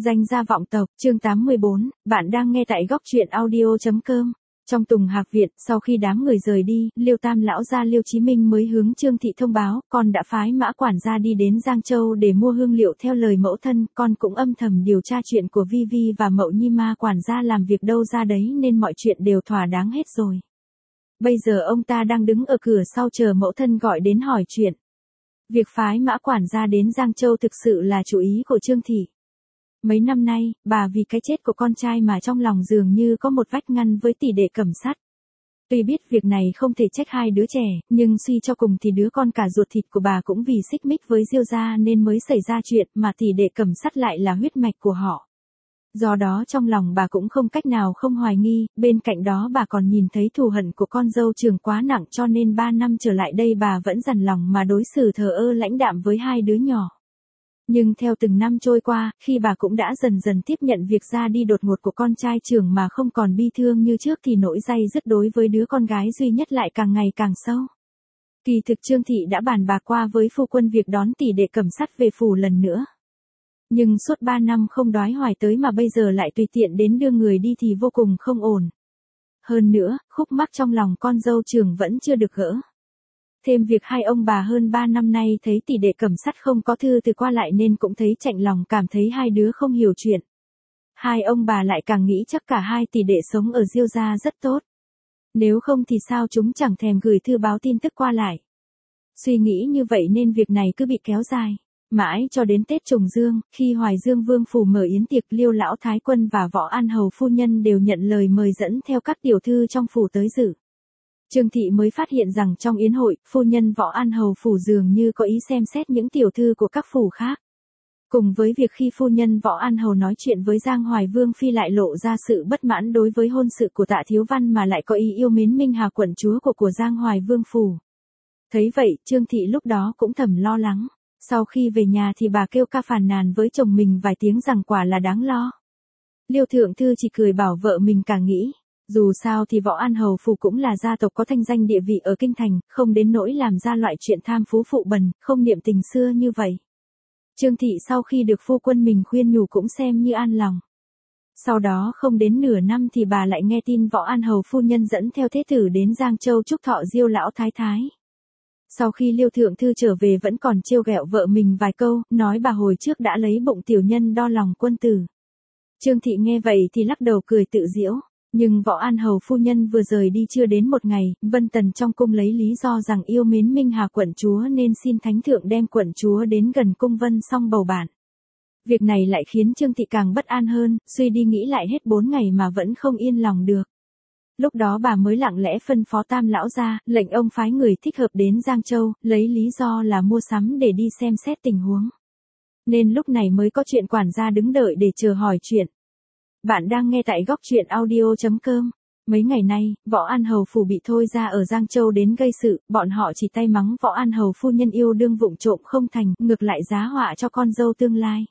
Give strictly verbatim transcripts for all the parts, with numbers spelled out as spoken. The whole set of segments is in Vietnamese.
Danh gia vọng tộc, chương tám mươi bốn, bạn đang nghe tại góc truyện audio chấm com. Trong Tùng Hạc Viện, sau khi đám người rời đi, Liêu Tam lão gia Liêu Chí Minh mới hướng Trương Thị thông báo, con đã phái mã quản gia đi đến Giang Châu để mua hương liệu theo lời mẫu thân, con cũng âm thầm điều tra chuyện của Vi Vi và Mậu Nhi ma quản gia làm việc đâu ra đấy nên mọi chuyện đều thỏa đáng hết rồi. Bây giờ ông ta đang đứng ở cửa sau chờ mẫu thân gọi đến hỏi chuyện. Việc phái mã quản gia đến Giang Châu thực sự là chủ ý của Trương Thị. Mấy năm nay, bà vì cái chết của con trai mà trong lòng dường như có một vách ngăn với tỷ đệ Cẩm Sắt. Tuy biết việc này không thể trách hai đứa trẻ, nhưng suy cho cùng thì đứa con cả ruột thịt của bà cũng vì xích mích với Diêu gia nên mới xảy ra chuyện mà tỷ đệ Cẩm Sắt lại là huyết mạch của họ. Do đó trong lòng bà cũng không cách nào không hoài nghi, bên cạnh đó bà còn nhìn thấy thù hận của con dâu trưởng quá nặng cho nên ba năm trở lại đây bà vẫn dằn lòng mà đối xử thờ ơ lãnh đạm với hai đứa nhỏ. Nhưng theo từng năm trôi qua, khi bà cũng đã dần dần tiếp nhận việc ra đi đột ngột của con trai trưởng mà không còn bi thương như trước thì nỗi day dứt đối với đứa con gái duy nhất lại càng ngày càng sâu. Kỳ thực Trương Thị đã bàn bạc qua với phu quân việc đón tỷ đệ Cẩm Sắt về phủ lần nữa. Nhưng suốt ba năm không đói hoài tới mà bây giờ lại tùy tiện đến đưa người đi thì vô cùng không ổn. Hơn nữa, khúc mắc trong lòng con dâu trưởng vẫn chưa được gỡ. Thêm việc hai ông bà hơn ba năm nay thấy tỷ đệ Cẩm Sắt không có thư từ qua lại nên cũng thấy chạnh lòng cảm thấy hai đứa không hiểu chuyện. Hai ông bà lại càng nghĩ chắc cả hai tỷ đệ sống ở Diêu gia rất tốt. Nếu không thì sao chúng chẳng thèm gửi thư báo tin tức qua lại. Suy nghĩ như vậy nên việc này cứ bị kéo dài. Mãi cho đến Tết Trùng Dương, khi Hoài Dương Vương phủ mở yến tiệc Liêu lão thái quân và Võ An hầu phu nhân đều nhận lời mời dẫn theo các tiểu thư trong phủ tới dự. Trương Thị mới phát hiện rằng trong yến hội, phu nhân Võ An hầu phủ dường như có ý xem xét những tiểu thư của các phủ khác. Cùng với việc khi phu nhân Võ An hầu nói chuyện với Giang Hoài Vương phi lại lộ ra sự bất mãn đối với hôn sự của Tạ Thiếu Văn mà lại có ý yêu mến Minh Hà quận chúa của của Giang Hoài Vương phủ. Thấy vậy, Trương Thị lúc đó cũng thầm lo lắng. Sau khi về nhà thì bà kêu ca phàn nàn với chồng mình vài tiếng rằng quả là đáng lo. Liêu thượng thư chỉ cười bảo vợ mình càng nghĩ. Dù sao thì Võ An hầu phủ cũng là gia tộc có thanh danh địa vị ở kinh thành, không đến nỗi làm ra loại chuyện tham phú phụ bần, không niệm tình xưa như vậy. Trương Thị sau khi được phu quân mình khuyên nhủ cũng xem như an lòng. Sau đó không đến nửa năm thì bà lại nghe tin Võ An hầu phu nhân dẫn theo thế tử đến Giang Châu chúc thọ Diêu lão thái thái. Sau khi Liêu thượng thư trở về vẫn còn trêu ghẹo vợ mình vài câu, nói bà hồi trước đã lấy bụng tiểu nhân đo lòng quân tử. Trương Thị nghe vậy thì lắc đầu cười tự giễu. Nhưng Võ An hầu phu nhân vừa rời đi chưa đến một ngày, Vân Tần trong cung lấy lý do rằng yêu mến Minh Hà quận chúa nên xin thánh thượng đem quận chúa đến gần cung Vân xong bầu bạn. Việc này lại khiến Trương Thị càng bất an hơn, suy đi nghĩ lại hết bốn ngày mà vẫn không yên lòng được. Lúc đó bà mới lặng lẽ phân phó Tam lão ra, lệnh ông phái người thích hợp đến Giang Châu, lấy lý do là mua sắm để đi xem xét tình huống. Nên lúc này mới có chuyện quản gia đứng đợi để chờ hỏi chuyện. Bạn đang nghe tại góc truyện audio chấm com. Mấy ngày nay, Võ An hầu phủ bị thôi ra ở Giang Châu đến gây sự, bọn họ chỉ tay mắng Võ An hầu phu nhân yêu đương vụng trộm không thành, ngược lại giá họa cho con dâu tương lai.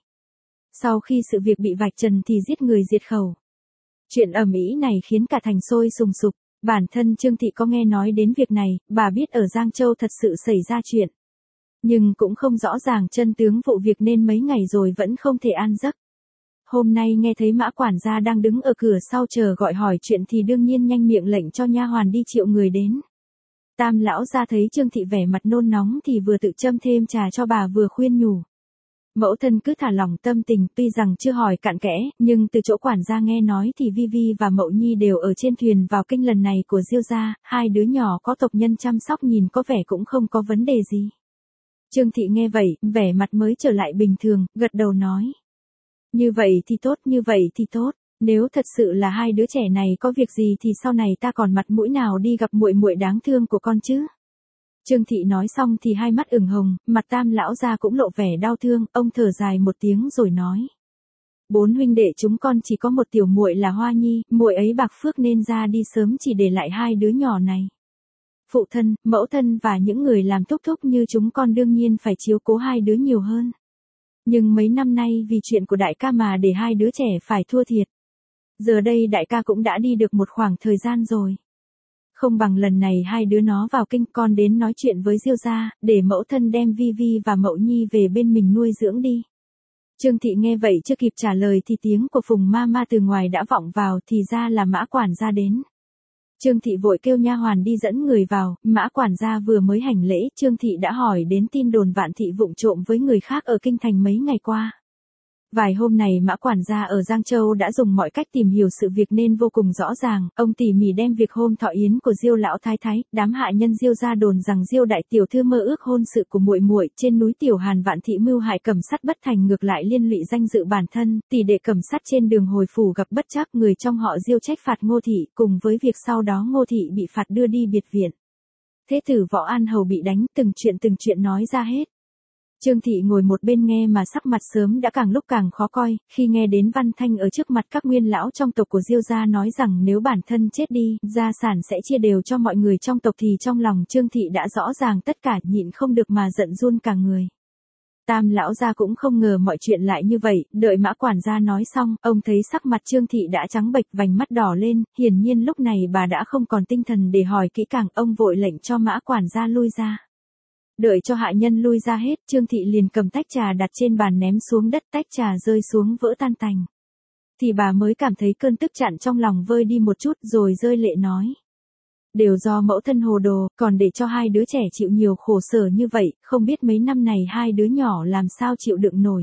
Sau khi sự việc bị vạch trần thì giết người diệt khẩu. Chuyện ầm ĩ này khiến cả thành sôi sùng sục. Bản thân Trương Thị có nghe nói đến việc này, bà biết ở Giang Châu thật sự xảy ra chuyện. Nhưng cũng không rõ ràng chân tướng vụ việc nên mấy ngày rồi vẫn không thể an giấc. Hôm nay nghe thấy mã quản gia đang đứng ở cửa sau chờ gọi hỏi chuyện thì đương nhiên nhanh miệng lệnh cho nha hoàn đi triệu người đến. Tam lão ra thấy Trương Thị vẻ mặt nôn nóng thì vừa tự châm thêm trà cho bà vừa khuyên nhủ. Mẫu thân cứ thả lỏng tâm tình, tuy rằng chưa hỏi cặn kẽ, nhưng từ chỗ quản gia nghe nói thì Vi Vi và Mậu Nhi đều ở trên thuyền vào kinh lần này của Diêu gia, hai đứa nhỏ có tộc nhân chăm sóc nhìn có vẻ cũng không có vấn đề gì. Trương Thị nghe vậy, vẻ mặt mới trở lại bình thường, gật đầu nói. Như vậy thì tốt, như vậy thì tốt, nếu thật sự là hai đứa trẻ này có việc gì thì sau này ta còn mặt mũi nào đi gặp muội muội đáng thương của con chứ. Trương Thị nói xong thì hai mắt ửng hồng, mặt Tam lão ra cũng lộ vẻ đau thương, ông thở dài một tiếng rồi nói. Bốn huynh đệ chúng con chỉ có một tiểu muội là Hoa Nhi, muội ấy bạc phước nên ra đi sớm chỉ để lại hai đứa nhỏ này. Phụ thân, mẫu thân và những người làm thúc thúc như chúng con đương nhiên phải chiếu cố hai đứa nhiều hơn. Nhưng mấy năm nay vì chuyện của đại ca mà để hai đứa trẻ phải thua thiệt. Giờ đây đại ca cũng đã đi được một khoảng thời gian rồi. Không bằng lần này hai đứa nó vào kinh con đến nói chuyện với Diêu gia, để mẫu thân đem Vi Vi và Mậu Nhi về bên mình nuôi dưỡng đi. Trương Thị nghe vậy chưa kịp trả lời thì tiếng của Phùng ma ma từ ngoài đã vọng vào, thì ra là Mã quản gia đến. Trương Thị vội kêu nha hoàn đi dẫn người vào, Mã quản gia vừa mới hành lễ, Trương Thị đã hỏi đến tin đồn Vạn Thị vụng trộm với người khác ở kinh thành mấy ngày qua. Vài hôm này Mã quản gia ở Giang Châu đã dùng mọi cách tìm hiểu sự việc nên vô cùng rõ ràng, ông tỉ mỉ đem việc hôm thọ yến của Diêu lão thái thái, đám hạ nhân Diêu gia đồn rằng Diêu đại tiểu thư mơ ước hôn sự của muội muội, trên núi Tiểu Hàn Vạn Thị mưu hại Cẩm Sắt bất thành, ngược lại liên lụy danh dự bản thân, tỷ đệ Cẩm Sắt trên đường hồi phủ gặp bất trắc, người trong họ Diêu trách phạt Ngô thị, cùng với việc sau đó Ngô thị bị phạt đưa đi biệt viện. Thế tử Võ An Hầu bị đánh, từng chuyện từng chuyện nói ra hết. Trương Thị ngồi một bên nghe mà sắc mặt sớm đã càng lúc càng khó coi, khi nghe đến Văn Thanh ở trước mặt các nguyên lão trong tộc của Diêu gia nói rằng nếu bản thân chết đi, gia sản sẽ chia đều cho mọi người trong tộc thì trong lòng Trương Thị đã rõ ràng tất cả, nhịn không được mà giận run cả người. Tam lão gia cũng không ngờ mọi chuyện lại như vậy, đợi Mã quản gia nói xong, ông thấy sắc mặt Trương Thị đã trắng bệch, vành mắt đỏ lên, hiển nhiên lúc này bà đã không còn tinh thần để hỏi kỹ càng, ông vội lệnh cho Mã quản gia lui ra. Đợi cho hạ nhân lui ra hết, Trương Thị liền cầm tách trà đặt trên bàn ném xuống đất, tách trà rơi xuống vỡ tan tành. Thì bà mới cảm thấy cơn tức chặn trong lòng vơi đi một chút, rồi rơi lệ nói. Đều do mẫu thân hồ đồ, còn để cho hai đứa trẻ chịu nhiều khổ sở như vậy, không biết mấy năm này hai đứa nhỏ làm sao chịu đựng nổi.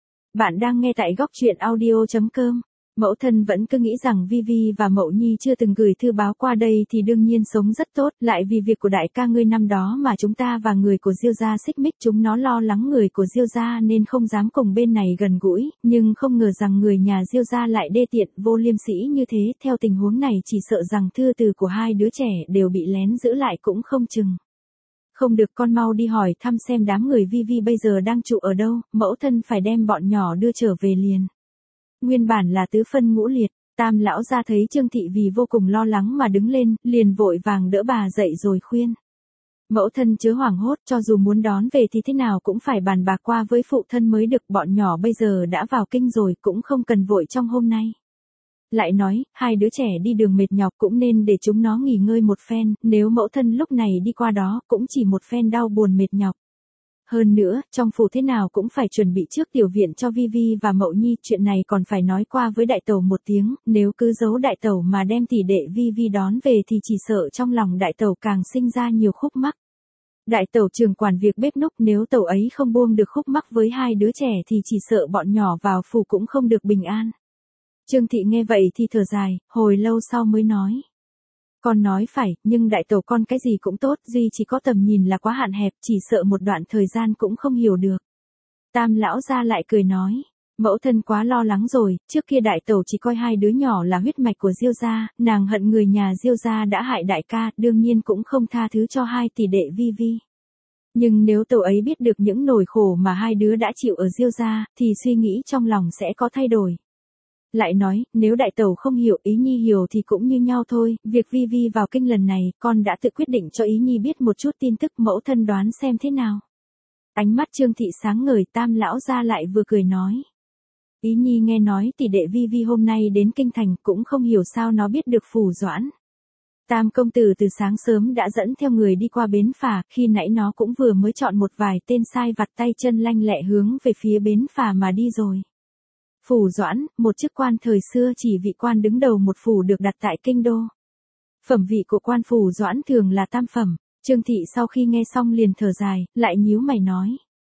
Bạn đang nghe tại góc truyện audio chấm com. Mẫu thân vẫn cứ nghĩ rằng Vi Vi và Mậu Nhi chưa từng gửi thư báo qua đây thì đương nhiên sống rất tốt, lại vì việc của đại ca ngươi năm đó mà chúng ta và người của Diêu gia xích mích, chúng nó lo lắng người của Diêu gia nên không dám cùng bên này gần gũi, nhưng không ngờ rằng người nhà Diêu gia lại đê tiện, vô liêm sỉ như thế, theo tình huống này chỉ sợ rằng thư từ của hai đứa trẻ đều bị lén giữ lại cũng không chừng. Không được, con mau đi hỏi thăm xem đám người Vi Vi bây giờ đang trụ ở đâu, mẫu thân phải đem bọn nhỏ đưa trở về liền. Nguyên bản là tứ phân ngũ liệt, Tam lão ra thấy Trương Thị vì vô cùng lo lắng mà đứng lên, liền vội vàng đỡ bà dậy rồi khuyên. Mẫu thân chớ hoảng hốt, cho dù muốn đón về thì thế nào cũng phải bàn bạc qua với phụ thân mới được, bọn nhỏ bây giờ đã vào kinh rồi, cũng không cần vội trong hôm nay. Lại nói, hai đứa trẻ đi đường mệt nhọc cũng nên để chúng nó nghỉ ngơi một phen, nếu mẫu thân lúc này đi qua đó cũng chỉ một phen đau buồn mệt nhọc. Hơn nữa, trong phủ thế nào cũng phải chuẩn bị trước tiểu viện cho Vi Vi và Mậu Nhi, chuyện này còn phải nói qua với đại tẩu một tiếng, nếu cứ giấu đại tẩu mà đem tỷ đệ Vi Vi đón về thì chỉ sợ trong lòng đại tẩu càng sinh ra nhiều khúc mắc. Đại tẩu trưởng quản việc bếp núc, nếu tẩu ấy không buông được khúc mắc với hai đứa trẻ thì chỉ sợ bọn nhỏ vào phủ cũng không được bình an. Trương Thị nghe vậy thì thở dài, hồi lâu sau mới nói. Con nói phải, nhưng đại tẩu con cái gì cũng tốt, duy chỉ có tầm nhìn là quá hạn hẹp, chỉ sợ một đoạn thời gian cũng không hiểu được. Tam lão ra lại cười nói, mẫu thân quá lo lắng rồi, trước kia đại tẩu chỉ coi hai đứa nhỏ là huyết mạch của Diêu gia, nàng hận người nhà Diêu gia đã hại đại ca, đương nhiên cũng không tha thứ cho hai tỷ đệ Vi Vi. Nhưng nếu tẩu ấy biết được những nỗi khổ mà hai đứa đã chịu ở Diêu gia, thì suy nghĩ trong lòng sẽ có thay đổi. Lại nói, nếu đại tẩu không hiểu, Ý Nhi hiểu thì cũng như nhau thôi, việc Vi Vi vào kinh lần này, con đã tự quyết định cho Ý Nhi biết một chút tin tức, mẫu thân đoán xem thế nào. Ánh mắt Trương Thị sáng ngời, Tam lão ra lại vừa cười nói. Ý Nhi nghe nói tỷ đệ Vi Vi hôm nay đến kinh thành, cũng không hiểu sao nó biết được Phủ Doãn. Tam công tử từ sáng sớm đã dẫn theo người đi qua bến phà, khi nãy nó cũng vừa mới chọn một vài tên sai vặt tay chân lanh lẹ hướng về phía bến phà mà đi rồi. Phủ Doãn, một chức quan thời xưa chỉ vị quan đứng đầu một phủ được đặt tại kinh đô. Phẩm vị của quan Phủ Doãn thường là tam phẩm. Trương Thị sau khi nghe xong liền thở dài, lại nhíu mày nói.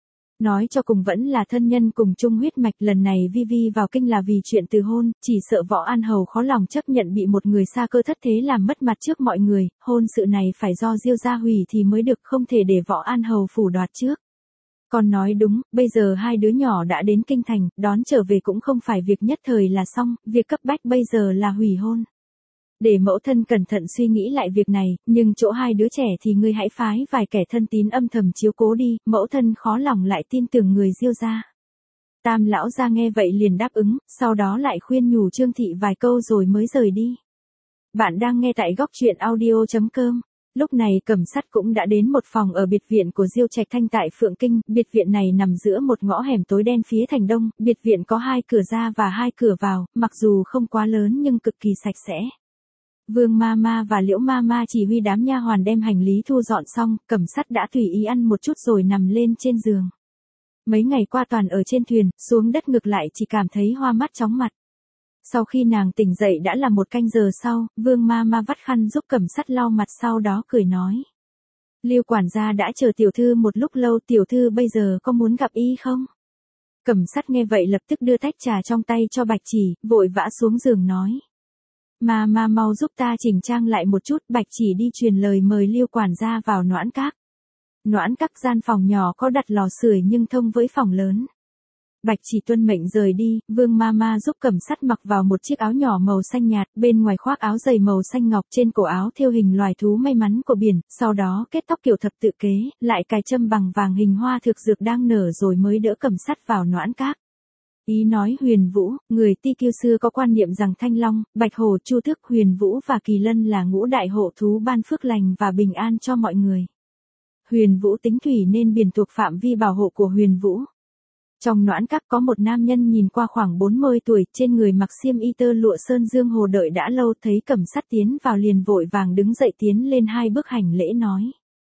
Nói cho cùng vẫn là thân nhân cùng chung huyết mạch, lần này Vi Vi vào kinh là vì chuyện từ hôn, chỉ sợ Võ An Hầu khó lòng chấp nhận bị một người xa cơ thất thế làm mất mặt trước mọi người, hôn sự này phải do Diêu gia hủy thì mới được, không thể để Võ An Hầu phủ đoạt trước. Con nói đúng, bây giờ hai đứa nhỏ đã đến kinh thành, đón trở về cũng không phải việc nhất thời là xong, việc cấp bách bây giờ là hủy hôn. Để mẫu thân cẩn thận suy nghĩ lại việc này, nhưng chỗ hai đứa trẻ thì ngươi hãy phái vài kẻ thân tín âm thầm chiếu cố đi, mẫu thân khó lòng lại tin tưởng người Diêu gia. Tam lão gia nghe vậy liền đáp ứng, sau đó lại khuyên nhủ Trương Thị vài câu rồi mới rời đi. Bạn đang nghe tại góc truyện audio chấm com. Lúc này Cẩm Sắt cũng đã đến một phòng ở biệt viện của Diêu Trạch Thanh tại Phượng Kinh, biệt viện này nằm giữa một ngõ hẻm tối đen phía thành đông, biệt viện có hai cửa ra và hai cửa vào, mặc dù không quá lớn nhưng cực kỳ sạch sẽ. Vương ma ma và Liễu ma ma chỉ huy đám nha hoàn đem hành lý thu dọn xong, Cẩm Sắt đã tùy ý ăn một chút rồi nằm lên trên giường. Mấy ngày qua toàn ở trên thuyền, xuống đất ngược lại chỉ cảm thấy hoa mắt chóng mặt. Sau khi nàng tỉnh dậy đã là một canh giờ sau, Vương ma ma vắt khăn giúp Cẩm Sắt lau mặt, sau đó cười nói. Liêu quản gia đã chờ tiểu thư một lúc lâu, tiểu thư bây giờ có muốn gặp y không? Cẩm Sắt nghe vậy lập tức đưa tách trà trong tay cho Bạch Chỉ, vội vã xuống giường nói. Ma ma mau giúp ta chỉnh trang lại một chút. Bạch Chỉ đi truyền lời mời Liêu quản gia vào Noãn Các. Noãn Các gian phòng nhỏ có đặt lò sưởi nhưng thông với phòng lớn. Bạch Chỉ tuân mệnh rời đi, Vương ma ma giúp Cẩm Sắt mặc vào một chiếc áo nhỏ màu xanh nhạt, bên ngoài khoác áo dày màu xanh ngọc, trên cổ áo thêu hình loài thú may mắn của biển, sau đó kết tóc kiểu thập tự kế, lại cài châm bằng vàng hình hoa thực dược đang nở rồi mới đỡ Cẩm Sắt vào Noãn Các. Ý nói Huyền Vũ, người Ti Kiêu xưa có quan niệm rằng Thanh Long, Bạch Hổ, Chu Tước, Huyền Vũ và Kỳ Lân là ngũ đại hộ thú ban phước lành và bình an cho mọi người. Huyền Vũ tính thủy nên biển thuộc phạm vi bảo hộ của Huyền Vũ. Trong Noãn Các có một nam nhân nhìn qua khoảng bốn mươi tuổi, trên người mặc xiêm y tơ lụa sơn dương hồ, đợi đã lâu thấy Cẩm Sắt tiến vào liền vội vàng đứng dậy tiến lên hai bước hành lễ nói.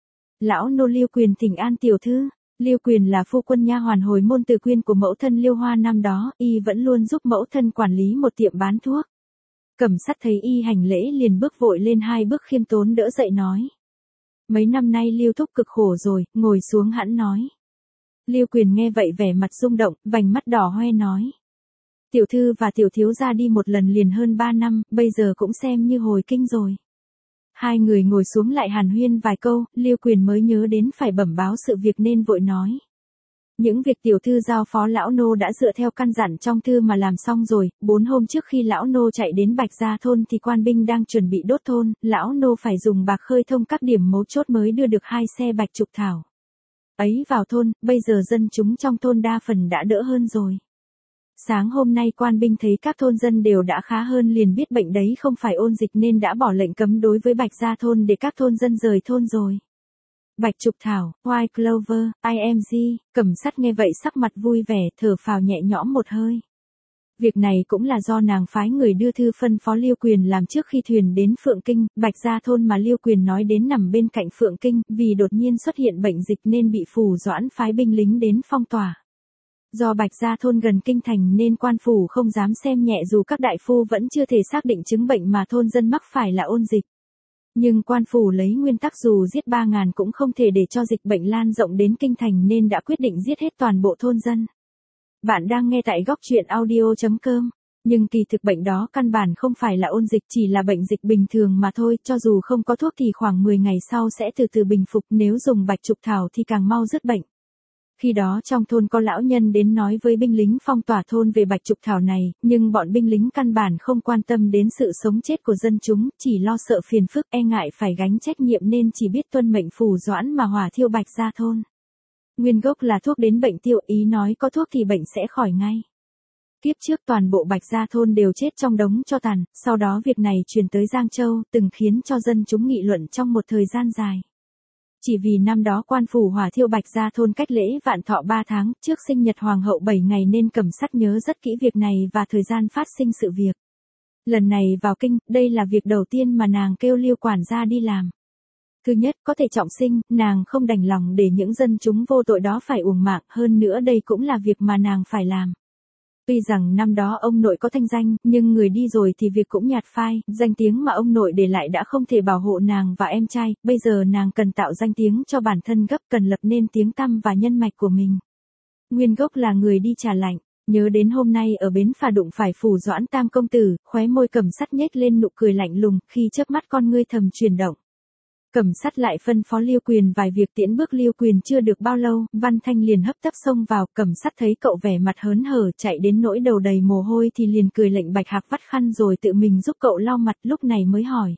Lão nô Liêu Quyền thỉnh an tiểu thư. Liêu Quyền là phu quân nha hoàn hồi môn từ quyên của mẫu thân Liêu Hoa năm đó, y vẫn luôn giúp mẫu thân quản lý một tiệm bán thuốc. Cẩm Sắt thấy y hành lễ liền bước vội lên hai bước khiêm tốn đỡ dậy nói. Mấy năm nay Liêu thúc cực khổ rồi, ngồi xuống hẵn nói. Liêu Quyền nghe vậy vẻ mặt rung động, vành mắt đỏ hoe nói. Tiểu thư và tiểu thiếu gia đi một lần liền hơn ba năm, bây giờ cũng xem như hồi kinh rồi. Hai người ngồi xuống lại hàn huyên vài câu, Liêu Quyền mới nhớ đến phải bẩm báo sự việc nên vội nói. Những việc tiểu thư giao phó lão nô đã dựa theo căn dặn trong thư mà làm xong rồi, bốn hôm trước khi lão nô chạy đến Bạch Gia thôn thì quan binh đang chuẩn bị đốt thôn, lão nô phải dùng bạc khơi thông các điểm mấu chốt mới đưa được hai xe bạch trục thảo ấy vào thôn, bây giờ dân chúng trong thôn đa phần đã đỡ hơn rồi. Sáng hôm nay quan binh thấy các thôn dân đều đã khá hơn liền biết bệnh đấy không phải ôn dịch nên đã bỏ lệnh cấm đối với Bạch Gia thôn để các thôn dân rời thôn rồi. Bạch trục thảo, White Clover, i em giê, Cẩm Sắt nghe vậy sắc mặt vui vẻ, thở phào nhẹ nhõm một hơi. Việc này cũng là do nàng phái người đưa thư phân phó Liêu Quyền làm trước khi thuyền đến Phượng Kinh. Bạch Gia thôn mà Liêu Quyền nói đến nằm bên cạnh Phượng Kinh, vì đột nhiên xuất hiện bệnh dịch nên bị phủ doãn phái binh lính đến phong tỏa. Do Bạch Gia thôn gần kinh thành nên quan phủ không dám xem nhẹ, dù các đại phu vẫn chưa thể xác định chứng bệnh mà thôn dân mắc phải là ôn dịch. Nhưng quan phủ lấy nguyên tắc dù giết ba ngàn cũng không thể để cho dịch bệnh lan rộng đến kinh thành nên đã quyết định giết hết toàn bộ thôn dân. Bạn đang nghe tại góc truyện audio chấm com. Nhưng kỳ thực bệnh đó căn bản không phải là ôn dịch, chỉ là bệnh dịch bình thường mà thôi, cho dù không có thuốc thì khoảng mười ngày sau sẽ từ từ bình phục, nếu dùng bạch trục thảo thì càng mau dứt bệnh. Khi đó trong thôn có lão nhân đến nói với binh lính phong tỏa thôn về bạch trục thảo này, nhưng bọn binh lính căn bản không quan tâm đến sự sống chết của dân chúng, chỉ lo sợ phiền phức, e ngại phải gánh trách nhiệm nên chỉ biết tuân mệnh phủ doãn mà hỏa thiêu Bạch Gia thôn. Nguyên gốc là thuốc đến bệnh tiêu, ý nói có thuốc thì bệnh sẽ khỏi ngay. Kiếp trước toàn bộ Bạch Gia thôn đều chết trong đống tro tàn, sau đó việc này truyền tới Giang Châu, từng khiến cho dân chúng nghị luận trong một thời gian dài. Chỉ vì năm đó quan phủ hỏa thiêu Bạch Gia thôn cách lễ Vạn Thọ ba tháng trước sinh nhật hoàng hậu bảy ngày nên Cẩm Sắt nhớ rất kỹ việc này và thời gian phát sinh sự việc. Lần này vào kinh, đây là việc đầu tiên mà nàng kêu Liêu quản gia đi làm. Thứ nhất, có thể trọng sinh, nàng không đành lòng để những dân chúng vô tội đó phải uổng mạng, hơn nữa đây cũng là việc mà nàng phải làm. Tuy rằng năm đó ông nội có thanh danh, nhưng người đi rồi thì việc cũng nhạt phai, danh tiếng mà ông nội để lại đã không thể bảo hộ nàng và em trai, bây giờ nàng cần tạo danh tiếng cho bản thân gấp, cần lập nên tiếng tăm và nhân mạch của mình. Nguyên gốc là người đi trả lạnh, nhớ đến hôm nay ở bến phà đụng phải phủ doãn tam công tử, khóe môi Cẩm Sắt nhếch lên nụ cười lạnh lùng, khi chớp mắt con ngươi thầm chuyển động. Cẩm Sắt lại phân phó Liêu Quyền vài việc, tiễn bước Liêu Quyền chưa được bao lâu, Văn Thanh liền hấp tấp xông vào, Cẩm Sắt thấy cậu vẻ mặt hớn hở chạy đến nỗi đầu đầy mồ hôi thì liền cười lệnh Bạch Hạc vắt khăn rồi tự mình giúp cậu lau mặt, lúc này mới hỏi.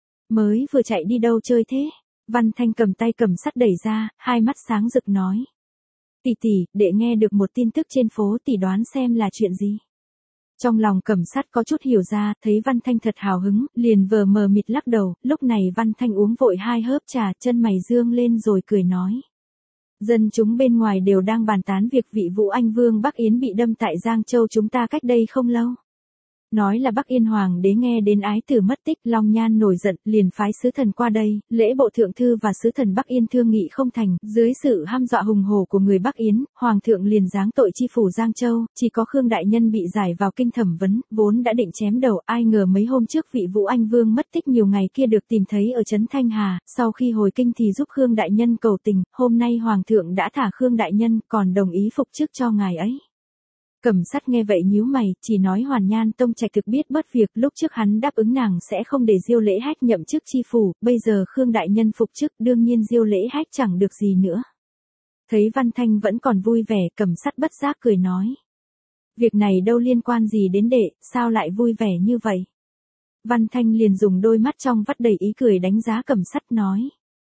Mới vừa chạy đi đâu chơi thế? Văn Thanh cầm tay Cẩm Sắt đẩy ra, hai mắt sáng rực nói. Tỷ tỷ, đệ nghe được một tin tức trên phố, tỷ đoán xem là chuyện gì? Trong lòng Cẩm Sắt có chút hiểu ra, thấy Văn Thanh thật hào hứng, liền vờ mờ mịt lắc đầu, lúc này Văn Thanh uống vội hai hớp trà, chân mày dương lên rồi cười nói. Dân chúng bên ngoài đều đang bàn tán việc vị Vũ Anh Vương Bắc Yến bị đâm tại Giang Châu chúng ta cách đây không lâu. Nói là Bắc Yên Hoàng đế nghe đến ái tử mất tích, Long Nhan nổi giận, liền phái sứ thần qua đây, lễ bộ thượng thư và sứ thần Bắc Yên thương nghị không thành, dưới sự hăm dọa hùng hổ của người Bắc Yến, Hoàng thượng liền giáng tội chi phủ Giang Châu, chỉ có Khương đại nhân bị giải vào kinh thẩm vấn, vốn đã định chém đầu, ai ngờ mấy hôm trước vị Vũ Anh Vương mất tích nhiều ngày kia được tìm thấy ở trấn Thanh Hà, sau khi hồi kinh thì giúp Khương đại nhân cầu tình, hôm nay Hoàng thượng đã thả Khương đại nhân, còn đồng ý phục chức cho ngài ấy. Cẩm Sắt nghe vậy nhíu mày, chỉ nói Hoàn Nhan Tông Trạch thực biết bớt việc, lúc trước hắn đáp ứng nàng sẽ không để Diêu Lễ Hách nhậm chức chi phủ, bây giờ Khương đại nhân phục chức, đương nhiên Diêu Lễ Hách chẳng được gì nữa. Thấy Văn Thanh vẫn còn vui vẻ, Cẩm Sắt bất giác cười nói: "Việc này đâu liên quan gì đến đệ, sao lại vui vẻ như vậy?" Văn Thanh liền dùng đôi mắt trong vắt đầy ý cười đánh giá Cẩm Sắt nói: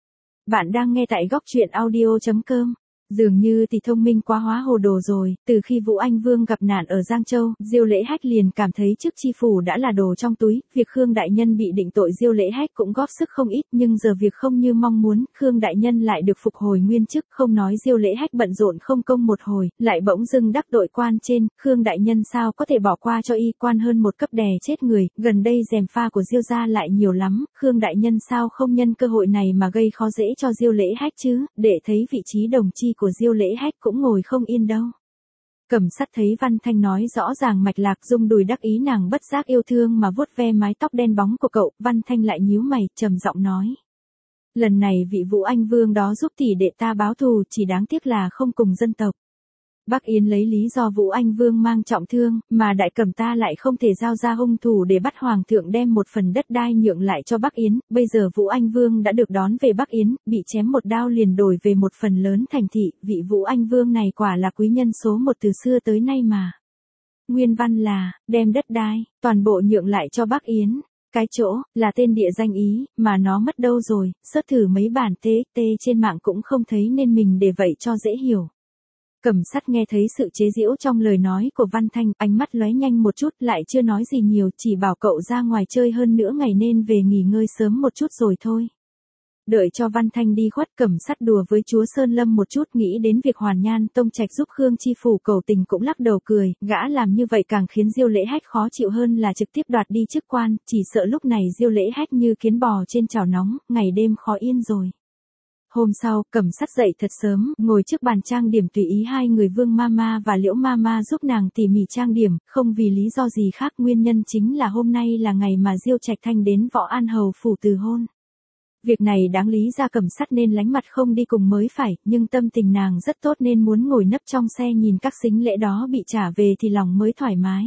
"Bạn đang nghe tại góc truyện audio chấm com." Dường như thì thông minh quá hóa hồ đồ rồi, từ khi Vũ Anh Vương gặp nạn ở Giang Châu, Diêu Lễ Hách liền cảm thấy chức chi phủ đã là đồ trong túi, việc Khương đại nhân bị định tội Diêu Lễ Hách cũng góp sức không ít, nhưng giờ việc không như mong muốn, Khương đại nhân lại được phục hồi nguyên chức, không nói Diêu Lễ Hách bận rộn không công một hồi, lại bỗng dưng đắc tội quan trên, Khương đại nhân sao có thể bỏ qua cho y quan hơn một cấp đè chết người, gần đây gièm pha của Diêu gia lại nhiều lắm, Khương đại nhân sao không nhân cơ hội này mà gây khó dễ cho Diêu Lễ Hách chứ, để thấy vị trí đồng chi của Diêu Lễ Hách cũng ngồi không yên đâu. Cẩm Sắt thấy Văn Thanh nói rõ ràng mạch lạc, rung đùi đắc ý, nàng bất giác yêu thương mà vuốt ve mái tóc đen bóng của cậu, Văn Thanh lại nhíu mày, trầm giọng nói: "Lần này vị Vũ Anh Vương đó giúp tỷ đệ ta báo thù, chỉ đáng tiếc là không cùng dân tộc. Bắc Yến lấy lý do Vũ Anh Vương mang trọng thương, mà đại cẩm ta lại không thể giao ra hung thủ để bắt Hoàng thượng đem một phần đất đai nhượng lại cho Bắc Yến, bây giờ Vũ Anh Vương đã được đón về Bắc Yến, bị chém một đao liền đổi về một phần lớn thành thị, vị Vũ Anh Vương này quả là quý nhân số một từ xưa tới nay mà. Nguyên văn là, đem đất đai, toàn bộ nhượng lại cho Bắc Yến. Cái chỗ, là tên địa danh ý, mà nó mất đâu rồi, search thử mấy bản tê ích tê trên mạng cũng không thấy nên mình để vậy cho dễ hiểu." Cẩm Sắt nghe thấy sự chế giễu trong lời nói của Văn Thanh, ánh mắt lóe nhanh một chút, lại chưa nói gì nhiều, chỉ bảo cậu ra ngoài chơi hơn nữa ngày nên về nghỉ ngơi sớm một chút rồi thôi. Đợi cho Văn Thanh đi khuất, Cẩm Sắt đùa với chúa Sơn Lâm một chút, nghĩ đến việc Hoàn Nhan Tông Trạch giúp Khương chi phủ cầu tình cũng lắc đầu cười, gã làm như vậy càng khiến Diêu Lễ Hách khó chịu hơn là trực tiếp đoạt đi chức quan, chỉ sợ lúc này Diêu Lễ Hách như kiến bò trên chảo nóng, ngày đêm khó yên rồi. Hôm sau, Cẩm Sắt dậy thật sớm, ngồi trước bàn trang điểm tùy ý hai người Vương Mama và Liễu Mama giúp nàng tỉ mỉ trang điểm, không vì lý do gì khác, nguyên nhân chính là hôm nay là ngày mà Diêu Trạch Thanh đến Võ An Hầu phủ từ hôn. Việc này đáng lý ra Cẩm Sắt nên lánh mặt không đi cùng mới phải, nhưng tâm tình nàng rất tốt nên muốn ngồi nấp trong xe nhìn các sính lễ đó bị trả về thì lòng mới thoải mái.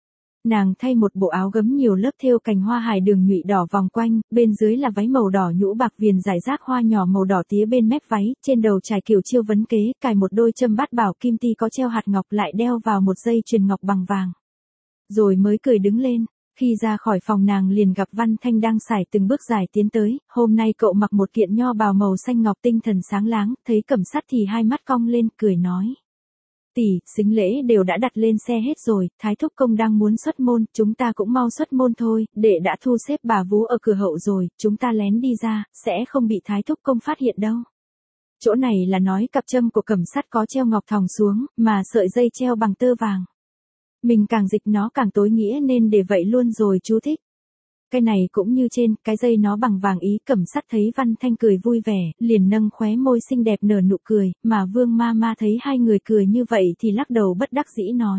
Nàng thay một bộ áo gấm nhiều lớp thêu cành hoa hải đường nhụy đỏ vòng quanh, bên dưới là váy màu đỏ nhũ bạc viền rải rác hoa nhỏ màu đỏ tía bên mép váy, trên đầu trải kiểu chiêu vấn kế, cài một đôi châm bát bảo kim ti có treo hạt ngọc, lại đeo vào một dây chuyền ngọc bằng vàng. Rồi mới cười đứng lên. Khi ra khỏi phòng nàng liền gặp Văn Thanh đang sải từng bước dài tiến tới, hôm nay cậu mặc một kiện nho bào màu xanh ngọc tinh thần sáng láng, thấy Cẩm Sắt thì hai mắt cong lên, cười nói: "Tỷ, sính lễ đều đã đặt lên xe hết rồi, Thái Thúc Công đang muốn xuất môn, chúng ta cũng mau xuất môn thôi, đệ đã thu xếp bà vú ở cửa hậu rồi, chúng ta lén đi ra, sẽ không bị Thái Thúc Công phát hiện đâu." Chỗ này là nói cặp châm của Cẩm Sắt có treo ngọc thòng xuống, mà sợi dây treo bằng tơ vàng. Mình càng dịch nó càng tối nghĩa nên để vậy luôn rồi chú thích. Cái này cũng như trên, cái dây nó bằng vàng ý. Cẩm Sắt thấy Văn Thanh cười vui vẻ, liền nâng khóe môi xinh đẹp nở nụ cười, mà Vương Mama thấy hai người cười như vậy thì lắc đầu bất đắc dĩ nói: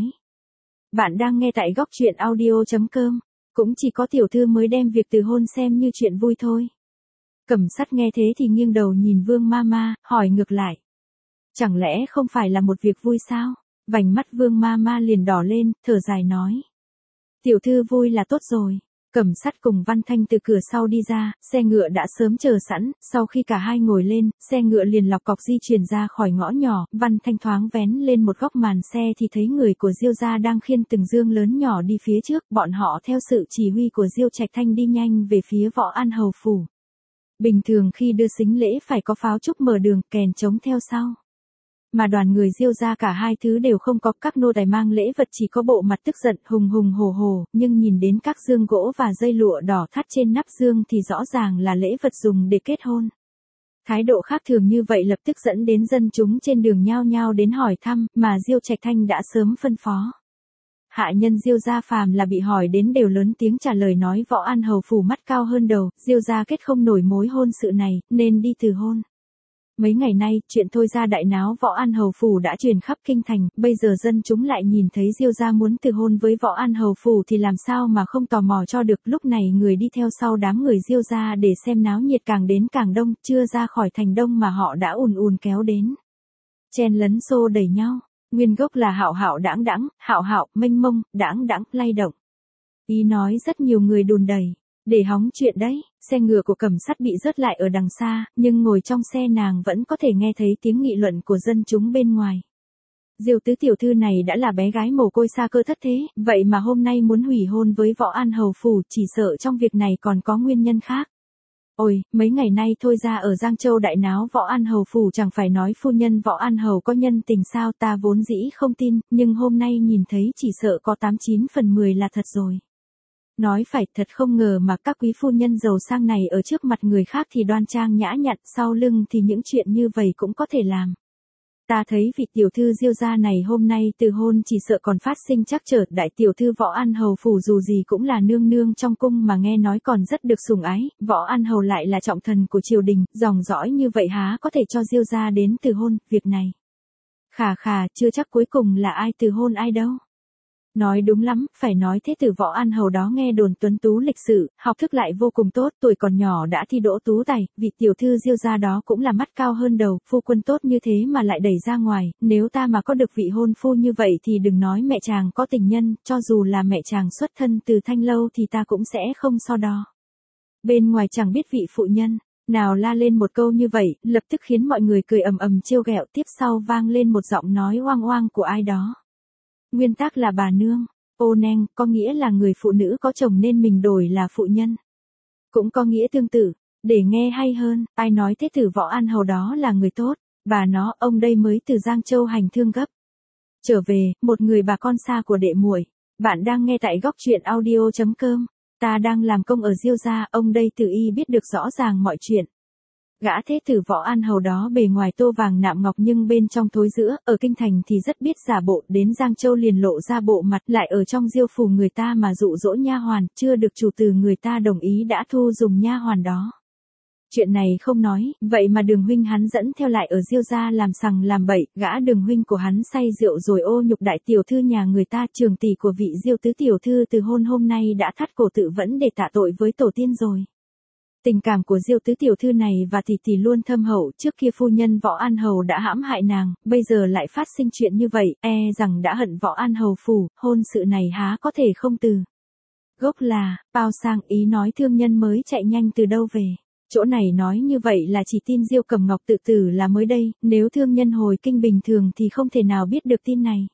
"Bạn đang nghe tại góc truyện audio chấm com, cũng chỉ có tiểu thư mới đem việc từ hôn xem như chuyện vui thôi." Cẩm Sắt nghe thế thì nghiêng đầu nhìn Vương Mama, hỏi ngược lại: "Chẳng lẽ không phải là một việc vui sao?" Vành mắt Vương Mama liền đỏ lên, thở dài nói: "Tiểu thư vui là tốt rồi." Cẩm Sắt cùng Văn Thanh từ cửa sau đi ra, xe ngựa đã sớm chờ sẵn, sau khi cả hai ngồi lên, xe ngựa liền lọc cọc di chuyển ra khỏi ngõ nhỏ, Văn Thanh thoáng vén lên một góc màn xe thì thấy người của Diêu gia đang khiêng từng dương lớn nhỏ đi phía trước, bọn họ theo sự chỉ huy của Diêu Trạch Thanh đi nhanh về phía Võ An Hầu phủ. Bình thường khi đưa sính lễ phải có pháo trúc mở đường, kèn trống theo sau. Mà đoàn người Diêu gia cả hai thứ đều không có, các nô tài mang lễ vật chỉ có bộ mặt tức giận hùng hùng hổ hổ, nhưng nhìn đến các dương gỗ và dây lụa đỏ thắt trên nắp dương thì rõ ràng là lễ vật dùng để kết hôn. Thái độ khác thường như vậy lập tức dẫn đến dân chúng trên đường nhao nhao đến hỏi thăm, mà Diêu Trạch Thanh đã sớm phân phó. hạ nhân Diêu gia phàm là bị hỏi đến đều lớn tiếng trả lời nói Võ An Hầu phủ mắt cao hơn đầu, Diêu gia kết không nổi mối hôn sự này, nên đi từ hôn. Mấy ngày nay, chuyện thôi ra đại náo Võ An Hầu phủ đã truyền khắp kinh thành, bây giờ dân chúng lại nhìn thấy Diêu gia muốn từ hôn với Võ An Hầu phủ thì làm sao mà không tò mò cho được. Lúc này người đi theo sau đám người Diêu gia để xem náo nhiệt càng đến càng đông, chưa ra khỏi thành đông mà họ đã ùn ùn kéo đến. Chen lấn xô đẩy nhau, nguyên gốc là hạo hạo đãng đãng, hạo hạo, mênh mông, đãng đãng, lay động. Ý nói rất nhiều người đùn đẩy, để hóng chuyện đấy. Xe ngựa của Cẩm Sắt bị rớt lại ở đằng xa, nhưng ngồi trong xe nàng vẫn có thể nghe thấy tiếng nghị luận của dân chúng bên ngoài. Diêu tứ tiểu thư này đã là bé gái mồ côi xa cơ thất thế, vậy mà hôm nay muốn hủy hôn với Võ An Hầu phủ, chỉ sợ trong việc này còn có nguyên nhân khác. Ôi, mấy ngày nay thôi ra ở Giang Châu đại náo Võ An Hầu phủ, chẳng phải nói phu nhân Võ An Hầu có nhân tình sao, ta vốn dĩ không tin, nhưng hôm nay nhìn thấy chỉ sợ có tám chín phần mười là thật rồi. Nói phải, thật không ngờ mà các quý phu nhân giàu sang này ở trước mặt người khác thì đoan trang nhã nhặn, sau lưng thì những chuyện như vậy cũng có thể làm. Ta thấy vị tiểu thư Diêu gia này hôm nay từ hôn chỉ sợ còn phát sinh trắc trở, đại tiểu thư Võ An Hầu phủ dù gì cũng là nương nương trong cung mà nghe nói còn rất được sủng ái, Võ An Hầu lại là trọng thần của triều đình, dòng dõi như vậy há có thể cho Diêu gia đến từ hôn, việc này. Khà khà, chưa chắc cuối cùng là ai từ hôn ai đâu. Nói đúng lắm, phải nói thế tử Võ An Hầu đó nghe đồn tuấn tú lịch sự, học thức lại vô cùng tốt, tuổi còn nhỏ đã thi đỗ tú tài, vị tiểu thư Diêu gia đó cũng là mắt cao hơn đầu, phu quân tốt như thế mà lại đẩy ra ngoài, nếu ta mà có được vị hôn phu như vậy thì đừng nói mẹ chàng có tình nhân, cho dù là mẹ chàng xuất thân từ Thanh Lâu thì ta cũng sẽ không so đo. Bên ngoài chẳng biết vị phụ nhân nào la lên một câu như vậy, lập tức khiến mọi người cười ầm ầm trêu ghẹo, tiếp sau vang lên một giọng nói oang oang của ai đó. Nguyên tắc là bà nương, ô neng, có nghĩa là người phụ nữ có chồng nên mình đổi là phụ nhân. Cũng có nghĩa tương tự, để nghe hay hơn, ai nói thế tử Võ An Hầu đó là người tốt, bà nó, ông đây mới từ Giang Châu hành thương gấp. Trở về, một người bà con xa của đệ muội. Bạn đang nghe tại góc truyện audio chấm com. Ta đang làm công ở Diêu gia, ông đây tự y biết được rõ ràng mọi chuyện. Gã thế tử Võ An Hầu đó bề ngoài tô vàng nạm ngọc nhưng bên trong thối rữa, ở kinh thành thì rất biết giả bộ, đến Giang Châu liền lộ ra bộ mặt, lại ở trong Diêu phủ người ta mà dụ dỗ nha hoàn, chưa được chủ từ người ta đồng ý đã thu dùng nha hoàn đó. Chuyện này không nói, vậy mà Đường huynh hắn dẫn theo lại ở Diêu gia làm sằng làm bậy, gã Đường huynh của hắn say rượu rồi ô nhục đại tiểu thư nhà người ta, trường tỷ của vị Diêu tứ tiểu thư từ hôn hôm nay đã thắt cổ tự vẫn để tạ tội với tổ tiên rồi. Tình cảm của Diêu tứ tiểu thư này và tỷ tỷ luôn thâm hậu, trước kia phu nhân Võ An Hầu đã hãm hại nàng, bây giờ lại phát sinh chuyện như vậy, e rằng đã hận Võ An Hầu phủ, hôn sự này há có thể không từ. Gốc là, bao sang, ý nói thương nhân mới chạy nhanh từ đâu về. Chỗ này nói như vậy là chỉ tin Diêu Cẩm Ngọc tự tử là mới đây, nếu thương nhân hồi kinh bình thường thì không thể nào biết được tin này.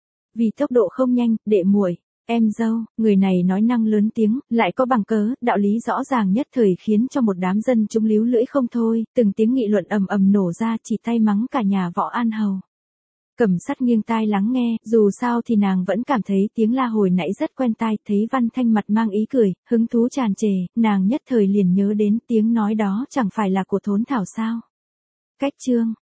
Vì tốc độ không nhanh, đệ muội, em dâu, người này nói năng lớn tiếng, lại có bằng cớ, đạo lý rõ ràng nhất thời khiến cho một đám dân chúng líu lưỡi không thôi, từng tiếng nghị luận ầm ầm nổ ra, chỉ tay mắng cả nhà Võ An Hầu. Cẩm Sắt nghiêng tai lắng nghe, dù sao thì nàng vẫn cảm thấy tiếng la hồi nãy rất quen tai, thấy Văn Thanh mặt mang ý cười, hứng thú tràn trề, nàng nhất thời liền nhớ đến tiếng nói đó chẳng phải là của Thốn Thảo sao. Cách chương